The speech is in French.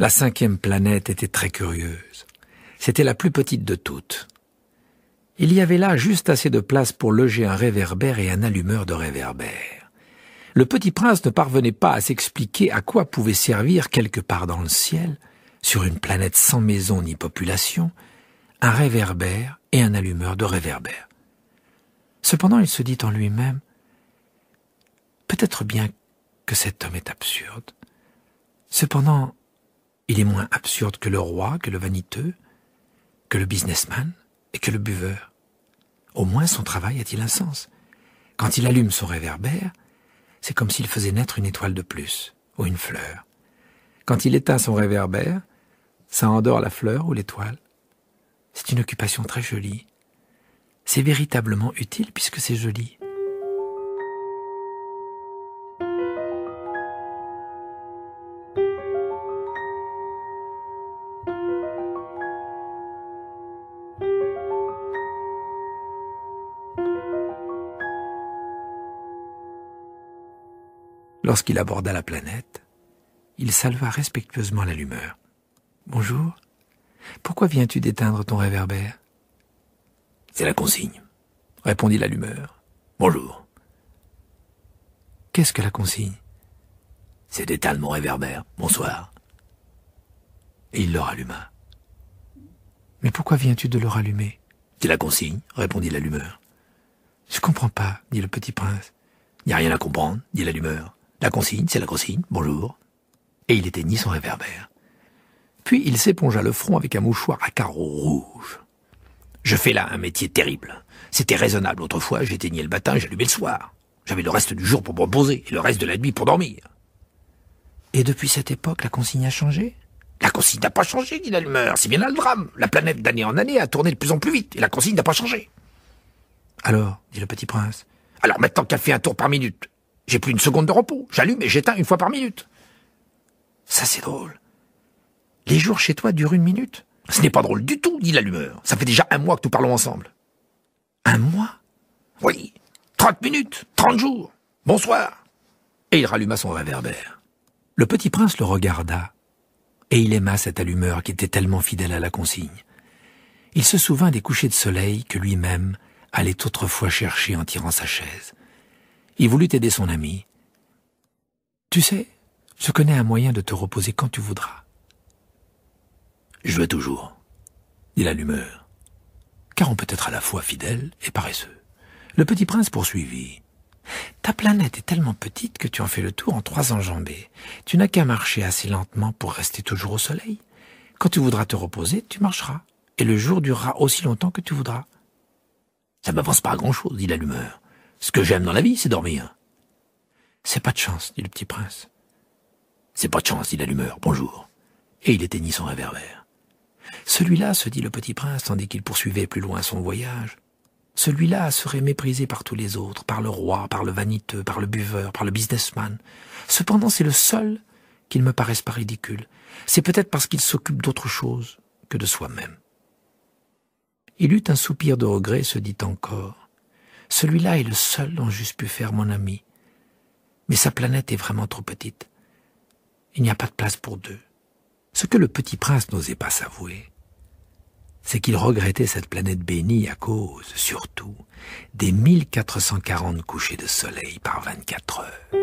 La 5e planète était très curieuse. C'était la plus petite de toutes. Il y avait là juste assez de place pour loger un réverbère et un allumeur de réverbère. Le petit prince ne parvenait pas à s'expliquer à quoi pouvait servir quelque part dans le ciel, sur une planète sans maison ni population, un réverbère et un allumeur de réverbère. Cependant, il se dit en lui-même, peut-être bien que cet homme est absurde. Cependant, il est moins absurde que le roi, que le vaniteux, que le businessman et que le buveur. Au moins son travail a-t-il un sens. Quand il allume son réverbère, c'est comme s'il faisait naître une étoile de plus, ou une fleur. Quand il éteint son réverbère, ça endort la fleur ou l'étoile. C'est une occupation très jolie. C'est véritablement utile puisque c'est joli. Lorsqu'il aborda la planète, il salua respectueusement l'allumeur. « Bonjour, pourquoi viens-tu d'éteindre ton réverbère ?»« C'est la consigne, » répondit l'allumeur. « Bonjour. »« Qu'est-ce que la consigne ?»« C'est d'éteindre mon réverbère. Bonsoir. » Et il le ralluma. « Mais pourquoi viens-tu de le rallumer ?»« C'est la consigne, » répondit l'allumeur. « Je comprends pas, » dit le petit prince. « Il n'y a rien à comprendre, » dit l'allumeur. « La consigne, c'est la consigne. Bonjour. » Et il éteignit son réverbère. Puis il s'épongea le front avec un mouchoir à carreaux rouges. « Je fais là un métier terrible. C'était raisonnable autrefois, j'éteignais le matin et j'allumais le soir. J'avais le reste du jour pour me reposer et le reste de la nuit pour dormir. » Et depuis cette époque, la consigne a changé ? La consigne n'a pas changé, dit l'allumeur. C'est bien là le drame. La planète d'année en année a tourné de plus en plus vite et la consigne n'a pas changé. Alors, dit le petit prince. Alors maintenant qu'elle fait un tour par minute, j'ai plus une seconde de repos. J'allume et j'éteins une fois par minute. Ça, c'est drôle. Les jours chez toi durent 1 minute ? Ce n'est pas drôle du tout, dit l'allumeur. Ça fait déjà 1 mois que nous parlons ensemble. 1 mois ? Oui. 30 minutes, 30 jours. Bonsoir. Et il ralluma son réverbère. Le petit prince le regarda, et il aima cet allumeur qui était tellement fidèle à la consigne. Il se souvint des couchers de soleil que lui-même allait autrefois chercher en tirant sa chaise. Il voulut aider son ami. « Tu sais, je connais un moyen de te reposer quand tu voudras. »« Je veux toujours, » dit l'allumeur, car on peut être à la fois fidèle et paresseux. Le petit prince poursuivit. « Ta planète est tellement petite que tu en fais le tour en 3 enjambées. Tu n'as qu'à marcher assez lentement pour rester toujours au soleil. Quand tu voudras te reposer, tu marcheras, et le jour durera aussi longtemps que tu voudras. »« Ça m'avance pas à grand-chose, » dit l'allumeur. « Ce que j'aime dans la vie, c'est dormir. »« C'est pas de chance, » dit le petit prince. « C'est pas de chance, » dit l'allumeur. « Bonjour. » Et il éteignit son réverbère. « Celui-là, se dit le petit prince, tandis qu'il poursuivait plus loin son voyage, celui-là serait méprisé par tous les autres, par le roi, par le vaniteux, par le buveur, par le businessman. Cependant, c'est le seul qu'il me paraisse pas ridicule. C'est peut-être parce qu'il s'occupe d'autre chose que de soi-même. » Il eut un soupir de regret et se dit encore, « Celui-là est le seul dont j'eusse pu faire mon ami. Mais sa planète est vraiment trop petite. Il n'y a pas de place pour 2. » Ce que le petit prince n'osait pas s'avouer, c'est qu'il regrettait cette planète bénie à cause, surtout, des 1440 couchers de soleil par 24 heures.